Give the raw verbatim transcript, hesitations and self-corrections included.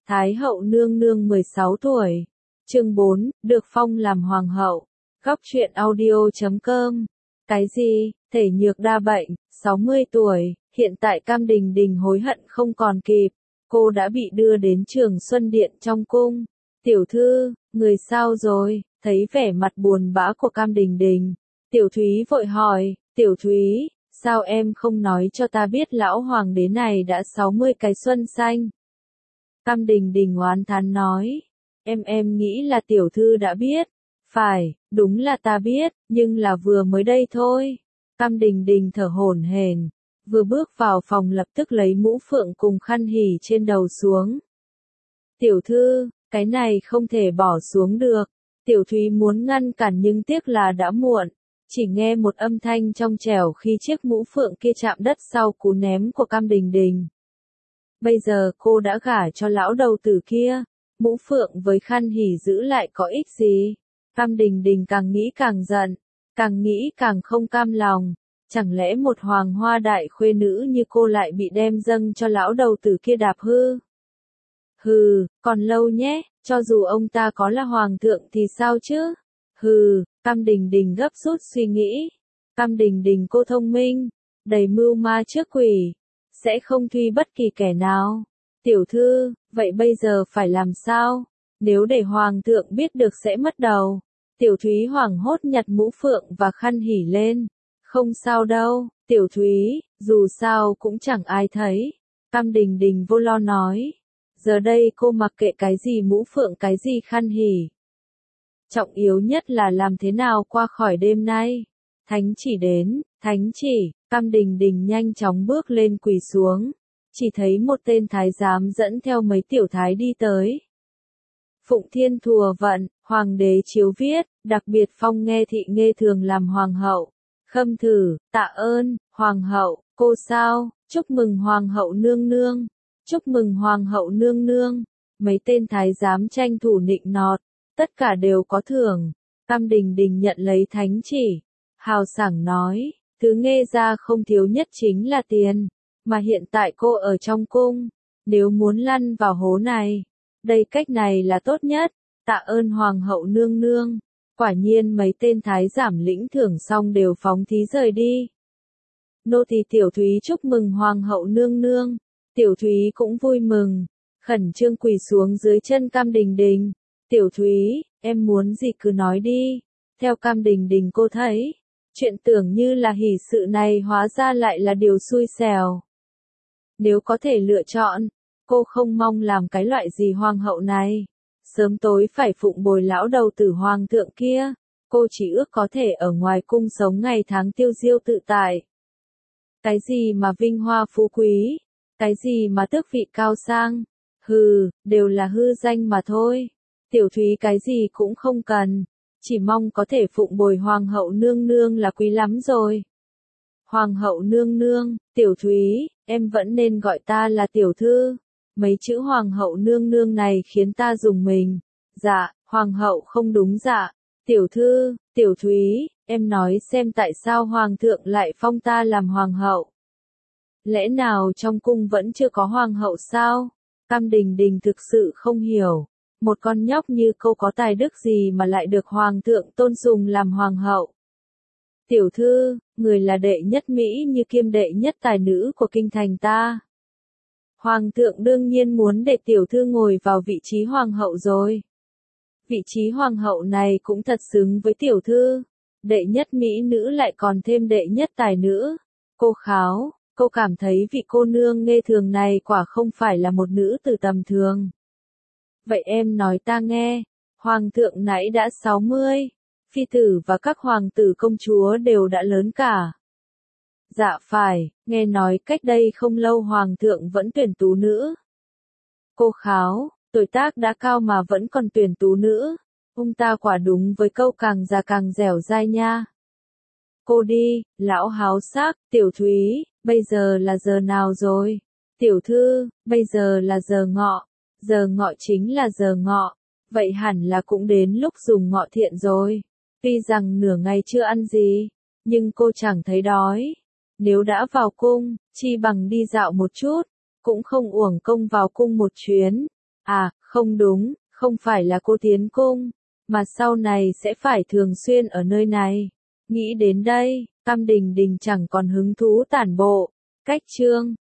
Thái hậu nương nương mười sáu tuổi. Chương bốn, được phong làm hoàng hậu. Góc truyện audio chấm com. Cái gì? Thể nhược đa bệnh, sáu mươi tuổi, hiện tại Cam Đình Đình hối hận không còn kịp. Cô đã bị đưa đến Trường Xuân Điện trong cung. Tiểu thư, người sao rồi? Thấy vẻ mặt buồn bã của Cam Đình Đình, Tiểu Thúy vội hỏi, Tiểu Thúy, sao em không nói cho ta biết lão hoàng đế này đã sáu mươi cái xuân xanh? Cam Đình Đình oán thán nói, em em nghĩ là tiểu thư đã biết. Phải, đúng là ta biết, nhưng là vừa mới đây thôi. Cam Đình Đình thở hổn hển, vừa bước vào phòng lập tức lấy mũ phượng cùng khăn hỉ trên đầu xuống. Tiểu thư, cái này không thể bỏ xuống được. Tiểu Thúy muốn ngăn cản nhưng tiếc là đã muộn. Chỉ nghe một âm thanh trong trẻo khi chiếc mũ phượng kia chạm đất sau cú ném của Cam Đình Đình. Bây giờ cô đã gả cho lão đầu tử kia, mũ phượng với khăn hỉ giữ lại có ích gì? Cam Đình Đình càng nghĩ càng giận, càng nghĩ càng không cam lòng. Chẳng lẽ một hoàng hoa đại khuê nữ như cô lại bị đem dâng cho lão đầu tử kia đạp hư? Hừ, còn lâu nhé, cho dù ông ta có là hoàng thượng thì sao chứ? Hừ, Cam Đình Đình gấp rút suy nghĩ. Cam Đình Đình cô thông minh, đầy mưu ma trước quỷ, sẽ không thuy bất kỳ kẻ nào. Tiểu thư, vậy bây giờ phải làm sao? Nếu để hoàng thượng biết được sẽ mất đầu. Tiểu Thúy hoảng hốt nhặt mũ phượng và khăn hỉ lên. Không sao đâu, Tiểu Thúy, dù sao cũng chẳng ai thấy. Cam Đình Đình vô lo nói. Giờ đây cô mặc kệ cái gì mũ phượng cái gì khăn hỉ. Trọng yếu nhất là làm thế nào qua khỏi đêm nay. Thánh chỉ đến, thánh chỉ, Cam Đình Đình nhanh chóng bước lên quỳ xuống. Chỉ thấy một tên thái giám dẫn theo mấy tiểu thái đi tới. Phụng Thiên Thùa Vận, Hoàng đế chiếu viết, đặc biệt phong Nghe Thị Nghê Thường làm hoàng hậu. Khâm thử, tạ ơn, hoàng hậu, cô sao, chúc mừng hoàng hậu nương nương. Chúc mừng hoàng hậu nương nương. Mấy tên thái giám tranh thủ nịnh nọt, tất cả đều có thưởng. Cam Đình Đình nhận lấy thánh chỉ, hào sảng nói, thứ Nghe ra không thiếu nhất chính là tiền, mà hiện tại cô ở trong cung, nếu muốn lăn vào hố này, đây cách này là tốt nhất. Tạ ơn hoàng hậu nương nương. Quả nhiên mấy tên thái giám lĩnh thưởng xong đều phóng thí rời đi. Nô tỳ Tiểu Thúy chúc mừng hoàng hậu nương nương. Tiểu Thúy cũng vui mừng, khẩn trương quỳ xuống dưới chân Cam Đình Đình. Tiểu Thúy, em muốn gì cứ nói đi. Theo Cam Đình Đình cô thấy, chuyện tưởng như là hỷ sự này hóa ra lại là điều xui xẻo. Nếu có thể lựa chọn, cô không mong làm cái loại gì hoàng hậu này. Sớm tối phải phụng bồi lão đầu tử hoàng thượng kia. Cô chỉ ước có thể ở ngoài cung sống ngày tháng tiêu diêu tự tại. Cái gì mà vinh hoa phú quý, cái gì mà tước vị cao sang, hừ, đều là hư danh mà thôi. Tiểu Thúy cái gì cũng không cần, chỉ mong có thể phụng bồi hoàng hậu nương nương là quý lắm rồi. Hoàng hậu nương nương, Tiểu Thúy, em vẫn nên gọi ta là tiểu thư. Mấy chữ hoàng hậu nương nương này khiến ta rùng mình. Dạ, hoàng hậu không đúng dạ. Tiểu thư, Tiểu Thúy, em nói xem tại sao hoàng thượng lại phong ta làm hoàng hậu. Lẽ nào trong cung vẫn chưa có hoàng hậu sao? Cam Đình Đình thực sự không hiểu. Một con nhóc như cô có tài đức gì mà lại được hoàng thượng tôn sùng làm hoàng hậu? Tiểu thư, người là đệ nhất Mỹ như kiêm đệ nhất tài nữ của kinh thành ta. Hoàng thượng đương nhiên muốn để tiểu thư ngồi vào vị trí hoàng hậu rồi. Vị trí hoàng hậu này cũng thật xứng với tiểu thư. Đệ nhất Mỹ nữ lại còn thêm đệ nhất tài nữ. Cô Kháo, cô cảm thấy vị cô nương Nghe Thường này quả không phải là một nữ tử tầm thường. Vậy em nói ta nghe, hoàng thượng nãy đã sáu mươi, phi tử và các hoàng tử công chúa đều đã lớn cả. Dạ phải, nghe nói cách đây không lâu hoàng thượng vẫn tuyển tú nữ. Cô Kháo, tuổi tác đã cao mà vẫn còn tuyển tú nữ, ông ta quả đúng với câu càng già càng dẻo dai nha. Cô đi, lão háo sắc, Tiểu Thúy, bây giờ là giờ nào rồi? Tiểu thư, bây giờ là giờ ngọ, giờ ngọ chính là giờ ngọ, vậy hẳn là cũng đến lúc dùng ngọ thiện rồi. Tuy rằng nửa ngày chưa ăn gì, nhưng cô chẳng thấy đói. Nếu đã vào cung, chi bằng đi dạo một chút, cũng không uổng công vào cung một chuyến. À, không đúng, không phải là cô tiến cung, mà sau này sẽ phải thường xuyên ở nơi này. Nghĩ đến đây, Cam Đình Đình chẳng còn hứng thú tản bộ. Cách chương